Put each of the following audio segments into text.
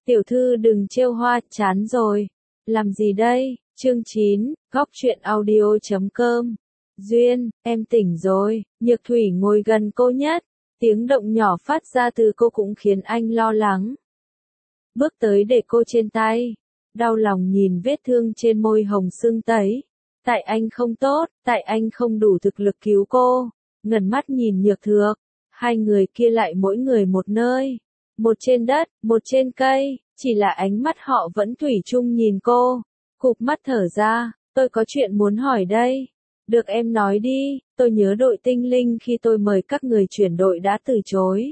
Tiểu thư đừng trêu hoa, chán rồi. Làm gì đây? Chương 9, góc truyện audio.com. Duyên, em tỉnh rồi. Nhược Thủy ngồi gần cô nhất. Tiếng động nhỏ phát ra từ cô cũng khiến anh lo lắng. Bước tới để cô trên tay. Đau lòng nhìn vết thương trên môi hồng sưng tấy. Tại anh không tốt, tại anh không đủ thực lực cứu cô. Ngẩn mắt nhìn Nhược Thược. Hai người kia lại mỗi người một nơi. Một trên đất, một trên cây, chỉ là ánh mắt họ vẫn thủy chung nhìn cô. Cụp mắt thở ra, tôi có chuyện muốn hỏi đây. Được em nói đi, tôi nhớ đội tinh linh khi tôi mời các người chuyển đội đã từ chối.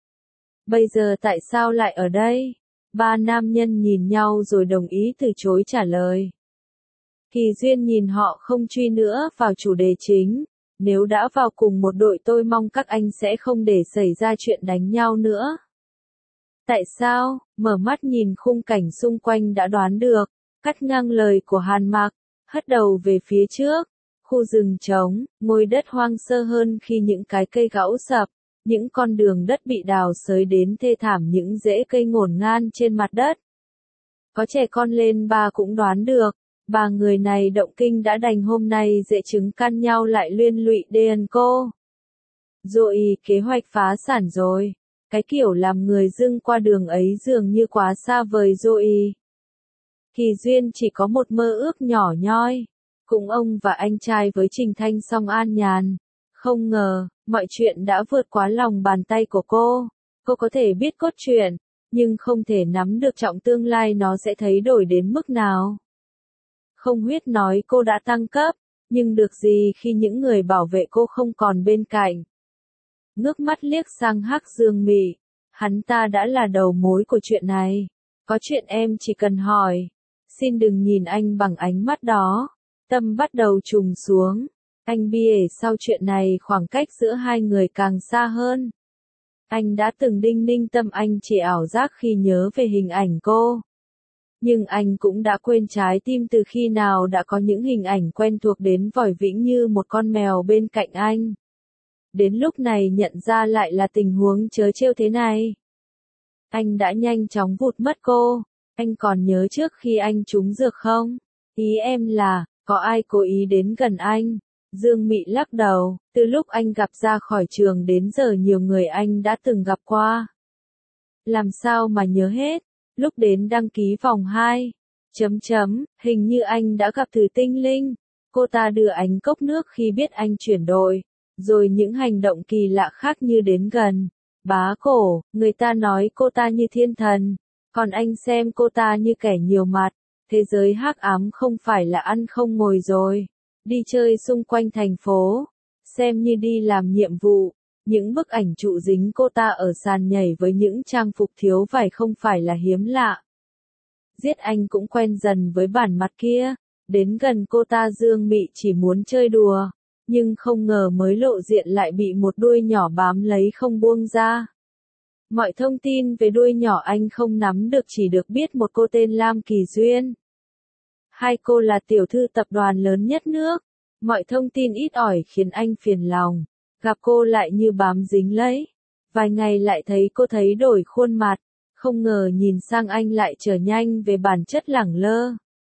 Bây giờ tại sao lại ở đây? Ba nam nhân nhìn nhau rồi đồng ý từ chối trả lời. Kỳ Duyên nhìn họ không truy nữa vào chủ đề chính. Nếu đã vào cùng một đội tôi mong các anh sẽ không để xảy ra chuyện đánh nhau nữa. Tại sao? Mở mắt nhìn khung cảnh xung quanh đã đoán được, cắt ngang lời của Hàn Mặc, hất đầu về phía trước, khu rừng trống, ngôi đất hoang sơ hơn khi những cái cây gãu sập, những con đường đất bị đào xới đến thê thảm, những rễ cây ngổn ngang trên mặt đất. Có trẻ con lên ba cũng đoán được, ba người này động kinh đã đành hôm nay dễ chứng căn nhau lại liên lụy đền cô. Rồi kế hoạch phá sản rồi. Cái kiểu làm người dưng qua đường ấy dường như quá xa vời rồi. Kỳ Duyên chỉ có một mơ ước nhỏ nhoi. Cùng ông và anh trai với Trình Thanh Song an nhàn. Không ngờ, mọi chuyện đã vượt quá lòng bàn tay của cô. Cô có thể biết cốt truyện, nhưng không thể nắm được trọng tương lai nó sẽ thay đổi đến mức nào. Không huyết nói cô đã tăng cấp, nhưng được gì khi những người bảo vệ cô không còn bên cạnh. Ngước mắt liếc sang Hắc Dương Mị, hắn ta đã là đầu mối của chuyện này. Có chuyện em chỉ cần hỏi. Xin đừng nhìn anh bằng ánh mắt đó. Tâm bắt đầu trùng xuống. Anh bìa sau chuyện này khoảng cách giữa hai người càng xa hơn. Anh đã từng đinh ninh tâm anh chỉ ảo giác khi nhớ về hình ảnh cô. Nhưng anh cũng đã quên trái tim từ khi nào đã có những hình ảnh quen thuộc đến vòi vĩnh như một con mèo bên cạnh anh. Đến lúc này nhận ra lại là tình huống trớ trêu thế này. Anh đã nhanh chóng vụt mất cô. Anh còn nhớ trước khi anh trúng dược không? Ý em là, có ai cố ý đến gần anh? Dương Mị lắc đầu, từ lúc anh gặp ra khỏi trường đến giờ nhiều người anh đã từng gặp qua. Làm sao mà nhớ hết? Lúc đến đăng ký vòng 2. Hình như anh đã gặp Từ Tinh Linh. Cô ta đưa anh cốc nước khi biết anh chuyển đội. Rồi những hành động kỳ lạ khác như đến gần, bá cổ, người ta nói cô ta như thiên thần, còn anh xem cô ta như kẻ nhiều mặt. Thế giới hắc ám không phải là ăn không ngồi rồi, đi chơi xung quanh thành phố, xem như đi làm nhiệm vụ. Những bức ảnh trụ dính cô ta ở sàn nhảy với những trang phục thiếu vải không phải là hiếm lạ. Giết anh cũng quen dần với bản mặt kia, đến gần cô ta Dương Mị chỉ muốn chơi đùa. Nhưng không ngờ mới lộ diện lại bị một đuôi nhỏ bám lấy không buông ra. Mọi thông tin về đuôi nhỏ anh không nắm được, chỉ được biết một cô tên Lam Kỳ Duyên. Hai cô là tiểu thư tập đoàn lớn nhất nước. Mọi thông tin ít ỏi khiến anh phiền lòng. Gặp cô lại như bám dính lấy. Vài ngày lại thấy cô thấy đổi khuôn mặt. Không ngờ nhìn sang anh lại trở nhanh về bản chất lẳng lơ.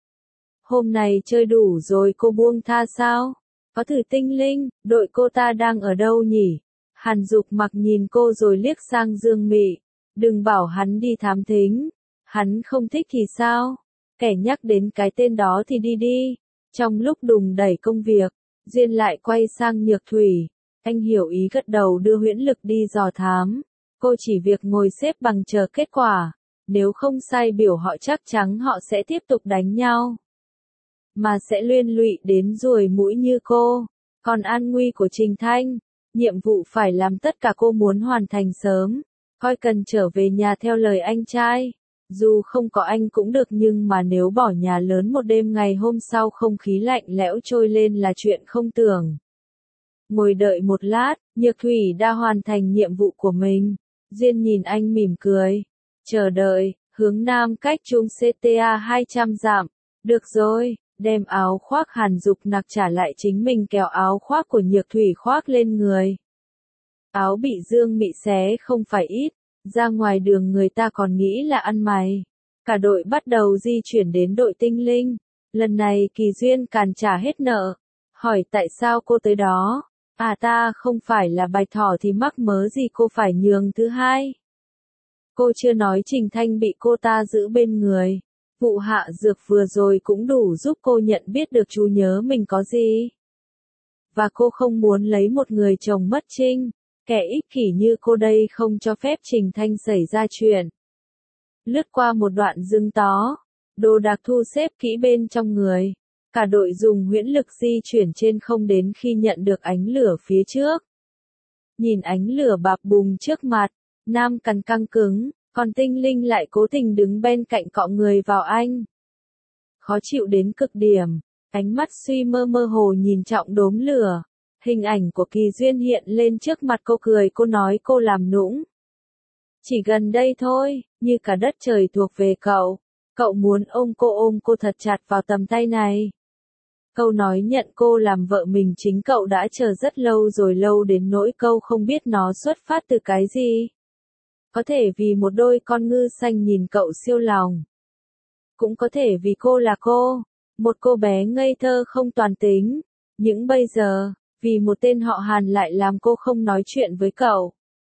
Hôm nay chơi đủ rồi cô buông tha sao? Có Từ Tinh Linh, đội cô ta đang ở đâu nhỉ? Hàn Dục Mặc nhìn cô rồi liếc sang Dương Mị. Đừng bảo hắn đi thám thính. Hắn không thích thì sao? Kẻ nhắc đến cái tên đó thì đi đi. Trong lúc đùng đẩy công việc, Duyên lại quay sang Nhược Thủy. Anh hiểu ý gật đầu đưa huyễn lực đi dò thám. Cô chỉ việc ngồi xếp bằng chờ kết quả. Nếu không sai biểu họ chắc chắn họ sẽ tiếp tục đánh nhau. Mà sẽ liên lụy đến ruồi mũi như cô. Còn an nguy của Trình Thanh, nhiệm vụ phải làm tất cả cô muốn hoàn thành sớm. Coi cần trở về nhà theo lời anh trai. Dù không có anh cũng được, nhưng mà nếu bỏ nhà lớn một đêm ngày hôm sau không khí lạnh lẽo trôi lên là chuyện không tưởng. Ngồi đợi một lát, Nhược Thủy đã hoàn thành nhiệm vụ của mình. Duyên nhìn anh mỉm cười. Chờ đợi, hướng nam cách trung CTA 200 dặm. Được rồi. Đem áo khoác Hàn Dục Nặc trả lại chính mình, kéo áo khoác của Nhược Thủy khoác lên người. Áo bị Dương Mị xé không phải ít, ra ngoài đường người ta còn nghĩ là ăn mày. Cả đội bắt đầu di chuyển đến đội tinh linh. Lần này Kỳ Duyên càn trả hết nợ. Hỏi tại sao cô tới đó? À ta không phải là Bạch Thỏ thì mắc mớ gì cô phải nhường thứ hai. Cô chưa nói Trình Thanh bị cô ta giữ bên người. Vụ hạ dược vừa rồi cũng đủ giúp cô nhận biết được chú nhớ mình có gì. Và cô không muốn lấy một người chồng mất trinh. Kẻ ích kỷ như cô đây không cho phép Trình Thanh xảy ra chuyện. Lướt qua một đoạn rừng tó. Đồ đạc thu xếp kỹ bên trong người. Cả đội dùng huyễn lực di chuyển trên không đến khi nhận được ánh lửa phía trước. Nhìn ánh lửa bập bùng trước mặt, Nam Cằn căng cứng, còn Tinh Linh lại cố tình đứng bên cạnh cọ người vào anh. Khó chịu đến cực điểm, ánh mắt suy mơ mơ hồ nhìn trọng đốm lửa. Hình ảnh của Kỳ Duyên hiện lên trước mặt cô cười cô nói cô làm nũng. Chỉ gần đây thôi, như cả đất trời thuộc về cậu. Cậu muốn ôm cô thật chặt vào tầm tay này. Câu nói nhận cô làm vợ mình chính cậu đã chờ rất lâu rồi, lâu đến nỗi câu không biết nó xuất phát từ cái gì. Có thể vì một đôi con ngư xanh nhìn cậu siêu lòng. Cũng có thể vì cô là cô, một cô bé ngây thơ không toàn tính. Nhưng bây giờ, vì một tên họ Hàn lại làm cô không nói chuyện với cậu.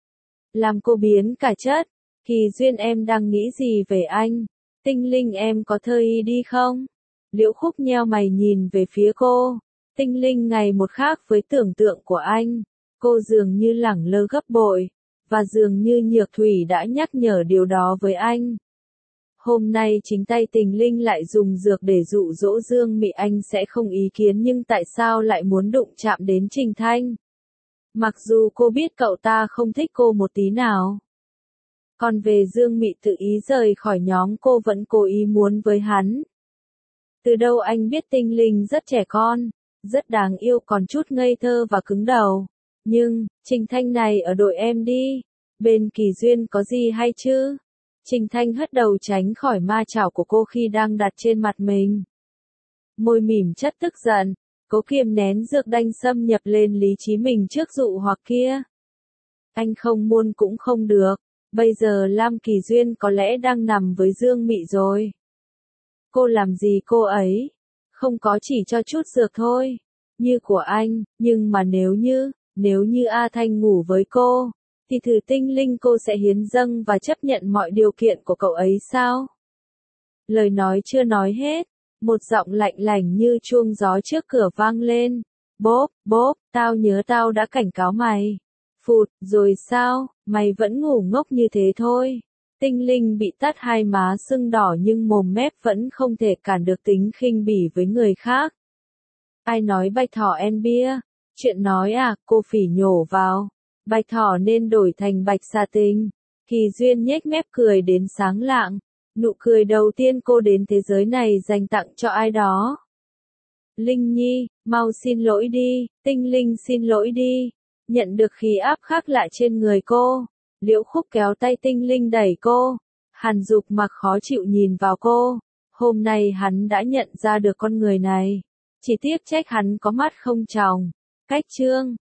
Làm cô biến cả chất. Kỳ Duyên em đang nghĩ gì về anh? Tinh Linh em có thơ y đi không? Liễu Khúc nheo mày nhìn về phía cô. Tinh Linh ngày một khác với tưởng tượng của anh. Cô dường như lẳng lơ gấp bội. Và dường như Nhược Thủy đã nhắc nhở điều đó với anh. Hôm nay chính tay Tình Linh lại dùng dược để dụ dỗ Dương Mị, anh sẽ không ý kiến, nhưng tại sao lại muốn đụng chạm đến Trình Thanh? Mặc dù cô biết cậu ta không thích cô một tí nào. Còn về Dương Mị tự ý rời khỏi nhóm, cô vẫn cố ý muốn với hắn. Từ đâu anh biết Tinh Linh rất trẻ con, rất đáng yêu, còn chút ngây thơ và cứng đầu. Nhưng, Trình Thanh này ở đội em đi. Bên Kỳ Duyên có gì hay chứ? Trình Thanh hất đầu tránh khỏi ma chảo của cô khi đang đặt trên mặt mình. Môi mỉm chất tức giận, cố kiềm nén dược đanh xâm nhập lên lý trí mình trước dụ hoặc kia. Anh không muốn cũng không được. Bây giờ Lam Kỳ Duyên có lẽ đang nằm với Dương Mị rồi. Cô làm gì cô ấy? Không có, chỉ cho chút dược thôi. Như của anh, nhưng mà nếu như A Thanh ngủ với cô, thì thử Tinh Linh cô sẽ hiến dâng và chấp nhận mọi điều kiện của cậu ấy sao? Lời nói chưa nói hết, một giọng lạnh lành như chuông gió trước cửa vang lên. Bốp, tao nhớ tao đã cảnh cáo mày. Phụt, rồi sao, mày vẫn ngủ ngốc như thế thôi. Tinh Linh bị tát hai má sưng đỏ nhưng mồm mép vẫn không thể cản được tính khinh bỉ với người khác. Ai nói Bạch Thỏ en bia? Chuyện nói à, cô phỉ nhổ vào. Bạch Thỏ nên đổi thành Bạch Xà Tình. Kỳ Duyên nhếch mép cười đến sáng lạng. Nụ cười đầu tiên cô đến thế giới này dành tặng cho ai đó. Linh Nhi, mau xin lỗi đi, Tinh Linh xin lỗi đi. Nhận được khí áp khác lạ trên người cô, Liễu Khúc kéo tay Tinh Linh đẩy cô. Hàn Dục mặc khó chịu nhìn vào cô. Hôm nay hắn đã nhận ra được con người này. Chỉ tiếc trách hắn có mắt không tròng. Cách chương